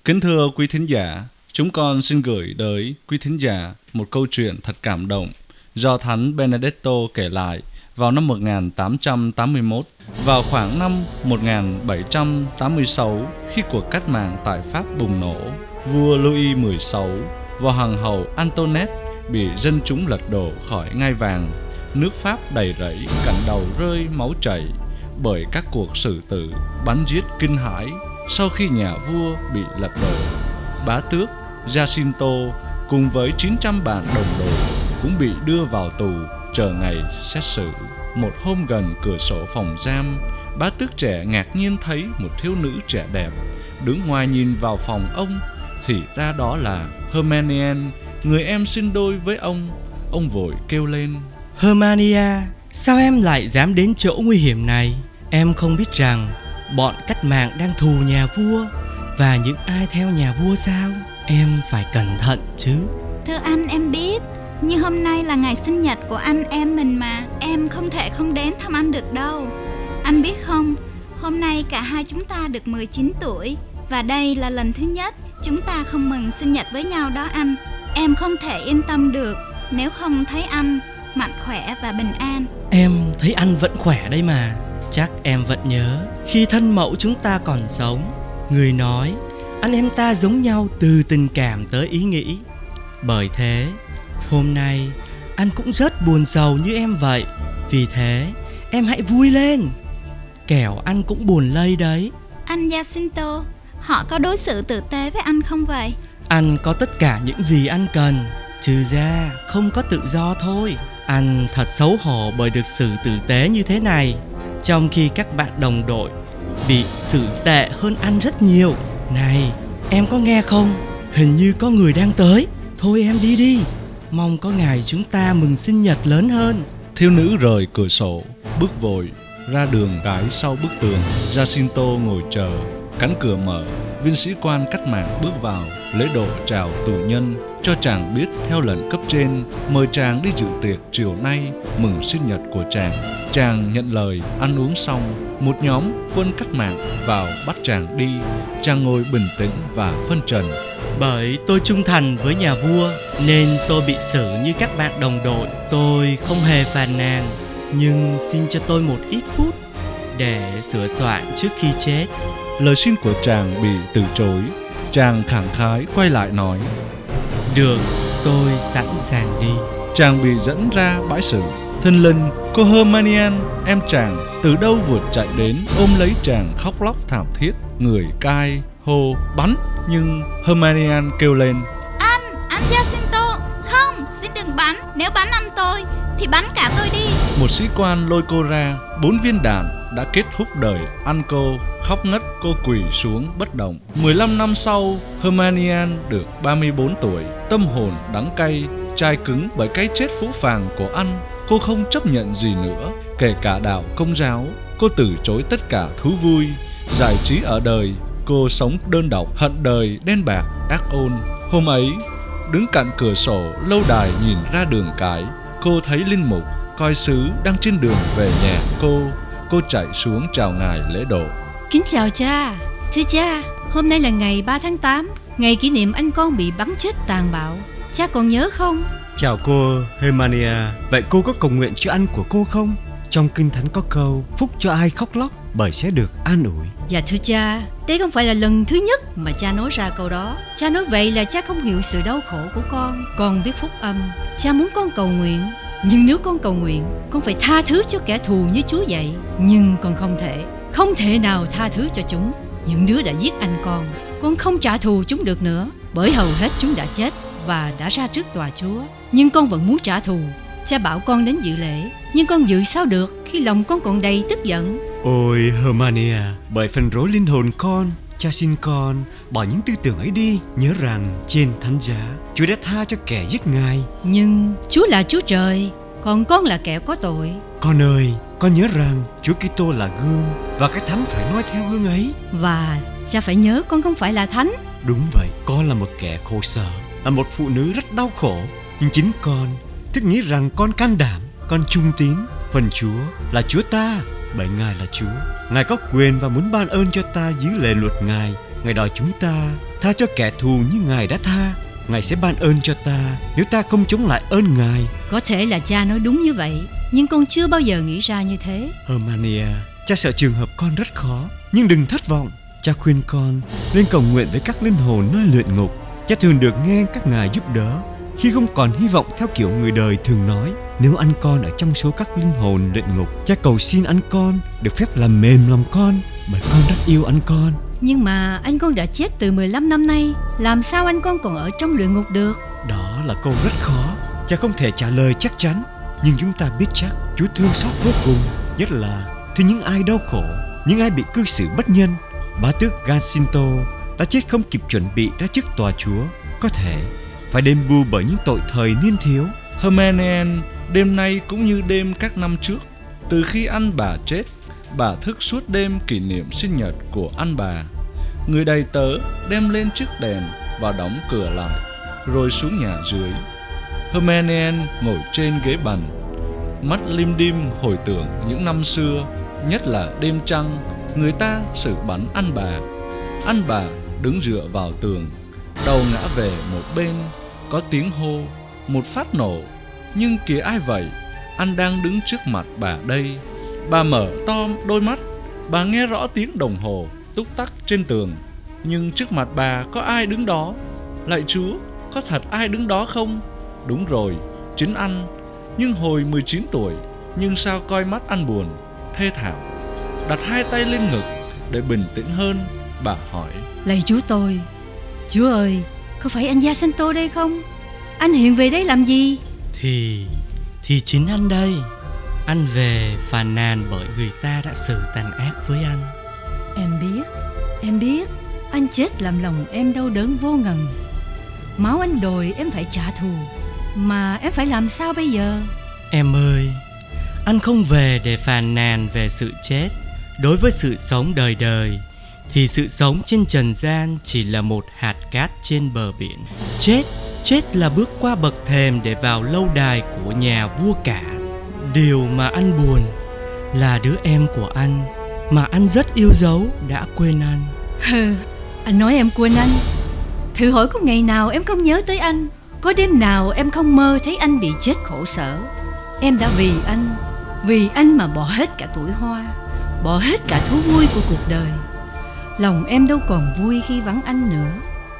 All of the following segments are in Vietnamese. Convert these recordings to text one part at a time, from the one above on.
Kính thưa quý thính giả, chúng con xin gửi tới quý thính giả một câu chuyện thật cảm động do Thánh Benedetto kể lại vào năm 1881, vào khoảng năm 1786 khi cuộc cách mạng tại Pháp bùng nổ. Vua Louis XVI và Hoàng hậu Antoinette bị dân chúng lật đổ khỏi ngai vàng. Nước Pháp đầy rẫy, cảnh đầu rơi máu chảy bởi các cuộc xử tử, bắn giết kinh hãi. Sau khi nhà vua bị lật đổ, bá tước Jacinto cùng với 900 bạn đồng đội cũng bị đưa vào tù chờ ngày xét xử. Một hôm gần cửa sổ phòng giam, bá tước trẻ ngạc nhiên thấy một thiếu nữ trẻ đẹp đứng ngoài nhìn vào phòng ông, thì ra đó là Hermione, người em sinh đôi với ông. Ông vội kêu lên: Hermione, sao em lại dám đến chỗ nguy hiểm này? Em không biết rằng bọn cách mạng đang thù nhà vua và những ai theo nhà vua sao? Em phải cẩn thận chứ. Thưa anh, em biết, nhưng hôm nay là ngày sinh nhật của anh em mình mà. Em không thể không đến thăm anh được đâu. Anh biết không, hôm nay cả hai chúng ta được 19 tuổi. Và đây là lần thứ nhất chúng ta không mừng sinh nhật với nhau đó anh. Em không thể yên tâm được nếu không thấy anh mạnh khỏe và bình an. Em thấy anh vẫn khỏe đây mà. Chắc em vẫn nhớ khi thân mẫu chúng ta còn sống, người nói anh em ta giống nhau từ tình cảm tới ý nghĩ. Bởi thế hôm nay anh cũng rất buồn sầu như em vậy. Vì thế em hãy vui lên, kẻo anh cũng buồn lây đấy. Anh Jacinto, họ có đối xử tử tế với anh không vậy? Anh có tất cả những gì anh cần, trừ ra không có tự do thôi. Anh thật xấu hổ bởi được xử tử tế như thế này, trong khi các bạn đồng đội bị xử tệ hơn anh rất nhiều. Này, em có nghe không? Hình như có người đang tới. Thôi em đi đi. Mong có ngày chúng ta mừng sinh nhật lớn hơn. Thiếu nữ rời cửa sổ, bước vội ra đường cái sau bức tường. Jacinto ngồi chờ. Cánh cửa mở, viên sĩ quan cách mạng bước vào, lễ độ chào tù nhân, cho chàng biết theo lệnh cấp trên mời chàng đi dự tiệc chiều nay mừng sinh nhật của chàng. Chàng nhận lời. Ăn uống xong, một nhóm quân cách mạng vào bắt chàng đi. Chàng ngồi bình tĩnh và phân trần. Bởi tôi trung thành với nhà vua nên tôi bị xử như các bạn đồng đội. Tôi không hề phàn nàn, nhưng xin cho tôi một ít phút để sửa soạn trước khi chết. Lời xin của chàng bị từ chối. Chàng khẳng khái quay lại nói: Được, tôi sẵn sàng đi. Chàng bị dẫn ra bãi xử. Thình lình cô Hermione, em chàng, từ đâu vụt chạy đến, ôm lấy chàng khóc lóc thảm thiết. Người cai hô bắn, nhưng Hermione kêu lên: Anh Jacinto, không, xin đừng bắn. Nếu bắn anh tôi thì bắn cả tôi đi. Một sĩ quan lôi cô ra. 4 viên đạn đã kết thúc đời ăn cô. Khóc ngất, cô quỳ xuống bất động. 15 năm sau, Hermione được 34 tuổi. Tâm hồn đắng cay, chai cứng bởi cái chết phũ phàng của anh. Cô không chấp nhận gì nữa, kể cả đạo Công giáo. Cô từ chối tất cả thú vui, giải trí ở đời. Cô sống đơn độc, hận đời đen bạc, ác ôn. Hôm ấy, đứng cạnh cửa sổ lâu đài nhìn ra đường cái, cô thấy linh mục coi sứ đang trên đường về nhà cô. Cô chạy xuống chào ngài lễ độ. Kính chào cha. Thưa cha, hôm nay là ngày 3 tháng 8, ngày kỷ niệm anh con bị bắn chết tàn bạo. Cha còn nhớ không? Chào cô Hermione. Vậy cô có cầu nguyện cho anh của cô không? Trong Kinh Thánh có câu phúc cho ai khóc lóc bởi sẽ được an ủi. Dạ thưa cha, đây không phải là lần thứ nhất mà cha nói ra câu đó. Cha nói vậy là cha không hiểu sự đau khổ của con. Con biết phúc âm, cha muốn con cầu nguyện. Nhưng nếu con cầu nguyện, con phải tha thứ cho kẻ thù như Chúa dạy. Nhưng con không thể nào tha thứ cho chúng. Những đứa đã giết anh con không trả thù chúng được nữa, bởi hầu hết chúng đã chết và đã ra trước tòa Chúa. Nhưng con vẫn muốn trả thù. Cha bảo con đến dự lễ, nhưng con dự sao được khi lòng con còn đầy tức giận. Ôi Hermione, bởi phần rối linh hồn con, cha xin con bỏ những tư tưởng ấy đi. Nhớ rằng trên thánh giá, Chúa đã tha cho kẻ giết Ngài. Nhưng Chúa là Chúa Trời, còn con là kẻ có tội. Con ơi, con nhớ rằng Chúa Kitô là gương, và cái thánh phải noi theo gương ấy. Và cha phải nhớ con không phải là thánh. Đúng vậy, con là một kẻ khổ sở, là một phụ nữ rất đau khổ. Nhưng chính con thích nghĩ rằng con can đảm, con trung tín. Phần Chúa là Chúa ta, bởi Ngài là Chúa. Ngài có quyền và muốn ban ơn cho ta giữ lề luật Ngài. Ngài đòi chúng ta tha cho kẻ thù như Ngài đã tha. Ngài sẽ ban ơn cho ta nếu ta không chống lại ơn Ngài. Có thể là cha nói đúng như vậy, nhưng con chưa bao giờ nghĩ ra như thế. Hermania, cha sợ trường hợp con rất khó, nhưng đừng thất vọng. Cha khuyên con nên cầu nguyện với các linh hồn nơi luyện ngục. Cha thường được nghe các ngài giúp đỡ khi không còn hy vọng theo kiểu người đời thường nói. Nếu anh con ở trong số các linh hồn luyện ngục, cha cầu xin anh con được phép làm mềm lòng con, bởi con rất yêu anh con. Nhưng mà anh con đã chết từ 15 năm nay, làm sao anh con còn ở trong luyện ngục được? Đó là câu rất khó, cha không thể trả lời chắc chắn. Nhưng chúng ta biết chắc Chúa thương xót vô cùng, nhất là khi những ai đau khổ, những ai bị cư xử bất nhân. Bá tước Jacinto đã chết không kịp chuẩn bị ra trước tòa Chúa, có thể phải đền bù bởi những tội thời niên thiếu. Hermione, đêm nay cũng như đêm các năm trước, từ khi anh bà chết, bà thức suốt đêm kỷ niệm sinh nhật của anh bà. Người đầy tớ đem lên chiếc đèn và đóng cửa lại, rồi xuống nhà dưới. Hermione ngồi trên ghế bành, mắt lim dim hồi tưởng những năm xưa, nhất là đêm trăng người ta xử bắn anh bà. Anh bà đứng dựa vào tường, đầu ngã về một bên, có tiếng hô, một phát nổ. Nhưng kìa ai vậy? Anh đang đứng trước mặt bà đây. Bà mở to đôi mắt, bà nghe rõ tiếng đồng hồ túc tắc trên tường. Nhưng trước mặt bà có ai đứng đó? Lạy Chúa, có thật ai đứng đó không? Đúng rồi, chính anh. Nhưng hồi 19 tuổi, nhưng sao coi mắt anh buồn, thê thảm. Đặt hai tay lên ngực để bình tĩnh hơn, bà hỏi: Lạy Chúa tôi, Chúa ơi, có phải anh Jacinto đây không? Anh hiện về đây làm gì? Thì chính anh đây. Anh về phàn nàn bởi người ta đã xử tàn ác với anh. Em biết, anh chết làm lòng em đau đớn vô ngần. Máu anh đòi em phải trả thù, mà em phải làm sao bây giờ? Em ơi, anh không về để phàn nàn về sự chết. Đối với sự sống đời đời, thì sự sống trên trần gian chỉ là một hạt cát trên bờ biển. Chết là bước qua bậc thềm để vào lâu đài của nhà vua cả. Điều mà anh buồn là đứa em của anh mà anh rất yêu dấu đã quên anh. Hừ, anh nói em quên anh. Thử hỏi có ngày nào em không nhớ tới anh? Có đêm nào em không mơ thấy anh bị chết khổ sở? Em đã vì anh mà bỏ hết cả tuổi hoa, bỏ hết cả thú vui của cuộc đời. Lòng em đâu còn vui khi vắng anh nữa.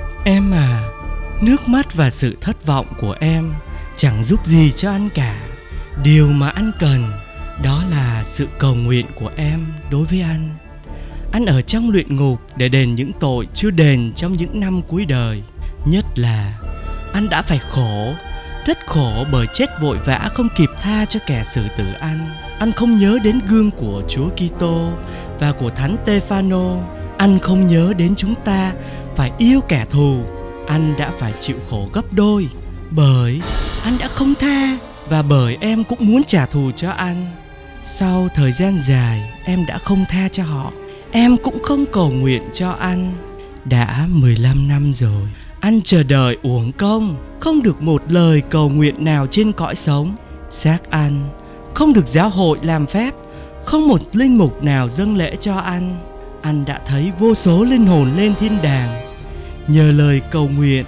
Em à, nước mắt và sự thất vọng của em chẳng giúp gì cho anh cả. Điều mà anh cần đó là sự cầu nguyện của em đối với anh. Anh ở trong luyện ngục để đền những tội chưa đền trong những năm cuối đời. Nhất là anh đã phải khổ, rất khổ bởi chết vội vã không kịp tha cho kẻ xử tử anh. Anh không nhớ đến gương của Chúa Kitô và của Thánh Stefano. Anh không nhớ đến chúng ta phải yêu kẻ thù. Anh đã phải chịu khổ gấp đôi bởi anh đã không tha, và bởi em cũng muốn trả thù cho anh. Sau thời gian dài em đã không tha cho họ, em cũng không cầu nguyện cho anh. Đã 15 năm rồi, anh chờ đợi uổng công, không được một lời cầu nguyện nào trên cõi sống. Xác anh không được giáo hội làm phép, không một linh mục nào dâng lễ cho anh. Anh đã thấy vô số linh hồn lên thiên đàng nhờ lời cầu nguyện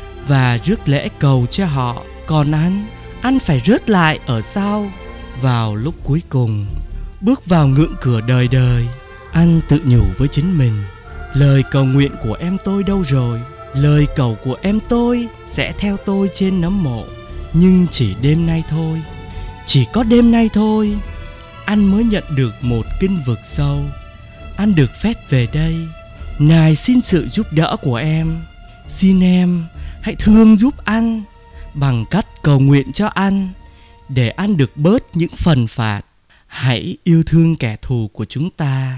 và rước lễ cầu cho họ. Còn anh phải rớt lại ở sau. Vào lúc cuối cùng, bước vào ngưỡng cửa đời đời, anh tự nhủ với chính mình: lời cầu nguyện của em tôi đâu rồi? Lời cầu của em tôi sẽ theo tôi trên nấm mộ. Nhưng chỉ đêm nay thôi, chỉ có đêm nay thôi, anh mới nhận được một kinh vực sâu. Anh được phép về đây. Ngài xin sự giúp đỡ của em. Xin em hãy thương giúp anh bằng cách cầu nguyện cho anh, để anh được bớt những phần phạt. Hãy yêu thương kẻ thù của chúng ta.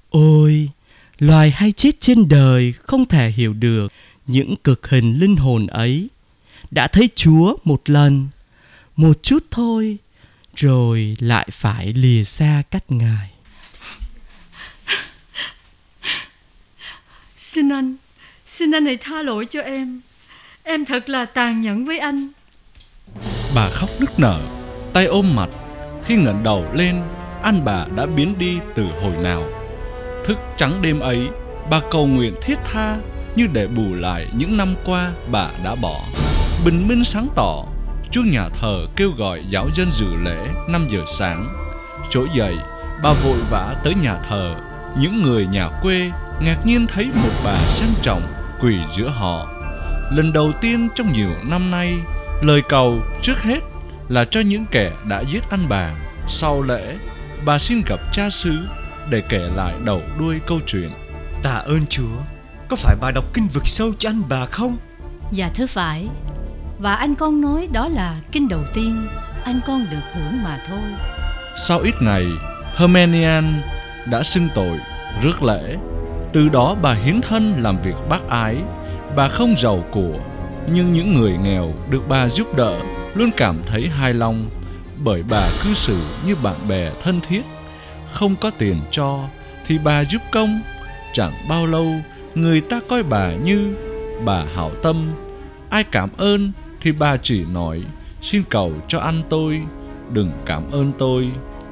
Ôi, loài hay chết trên đời không thể hiểu được những cực hình linh hồn ấy. Đã thấy Chúa một lần, một chút thôi, rồi lại phải lìa xa cách Ngài. Xin anh hãy tha lỗi cho em. Em thật là tàn nhẫn với anh. Bà khóc nức nở, tay ôm mặt. Khi ngẩng đầu lên, anh bà đã biến đi từ hồi nào. Thức trắng đêm ấy, Bà cầu nguyện thiết tha như để bù lại những năm qua bà đã bỏ. Bình minh sáng tỏ, chuông nhà thờ kêu gọi giáo dân dự lễ 5 giờ sáng. Trỗi dậy, bà vội vã tới nhà thờ. Những người nhà quê ngạc nhiên thấy một bà sang trọng quỳ giữa họ. Lần đầu tiên trong nhiều năm nay, lời cầu trước hết là cho những kẻ đã giết anh bà. Sau lễ, bà xin gặp cha xứ để kể lại đầu đuôi câu chuyện. Tạ ơn Chúa. Có phải bà đọc kinh vực sâu cho anh bà không? Dạ thưa phải. Và anh con nói đó là kinh đầu tiên anh con được hưởng mà thôi. Sau ít ngày, Herminian đã xưng tội, rước lễ. Từ đó bà hiến thân làm việc bác ái. Bà không giàu của, nhưng những người nghèo được bà giúp đỡ luôn cảm thấy hài lòng, bởi bà cư xử như bạn bè thân thiết. Không có tiền cho thì bà giúp công. Chẳng bao lâu, người ta coi bà như bà hảo tâm. Ai cảm ơn thì bà chỉ nói: xin cầu cho ăn tôi, đừng cảm ơn tôi.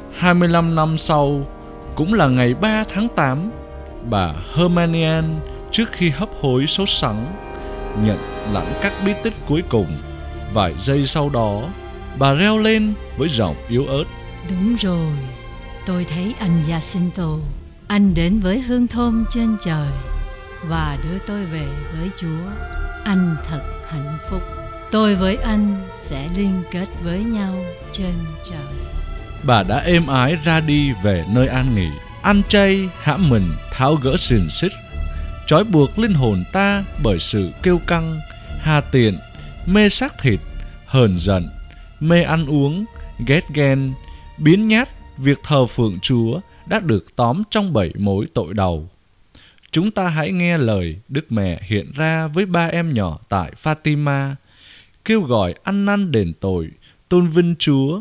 25 năm sau, cũng là ngày 3 tháng 8, bà Herminian trước khi hấp hối sốt sắng nhận lãnh các bí tích cuối cùng. Vài giây sau đó, bà reo lên với giọng yếu ớt: Đúng rồi, tôi thấy anh Jacinto. Anh đến với hương thơm trên trời và đưa tôi về với Chúa. Anh thật hạnh phúc. Tôi với anh sẽ liên kết với nhau trên trời. Bà đã êm ái ra đi về nơi an nghỉ. Ăn chay hãm mình tháo gỡ xiềng xích trói buộc linh hồn ta bởi sự kiêu căng, hà tiện, mê xác thịt, hờn giận, mê ăn uống, ghét ghen, biến nhát. Việc thờ phượng Chúa đã được tóm trong 7 mối tội đầu. Chúng ta hãy nghe lời Đức Mẹ hiện ra với 3 em nhỏ tại Fatima, kêu gọi ăn năn đền tội, tôn vinh Chúa,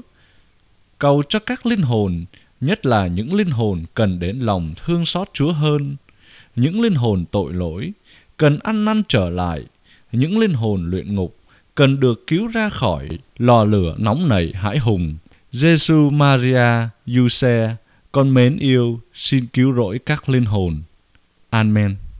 cầu cho các linh hồn, nhất là những linh hồn cần đến lòng thương xót Chúa hơn, những linh hồn tội lỗi cần ăn năn trở lại, những linh hồn luyện ngục cần được cứu ra khỏi lò lửa nóng nảy hãi hùng. Giêsu Maria Giuse, con mến yêu, xin cứu rỗi các linh hồn. Amen.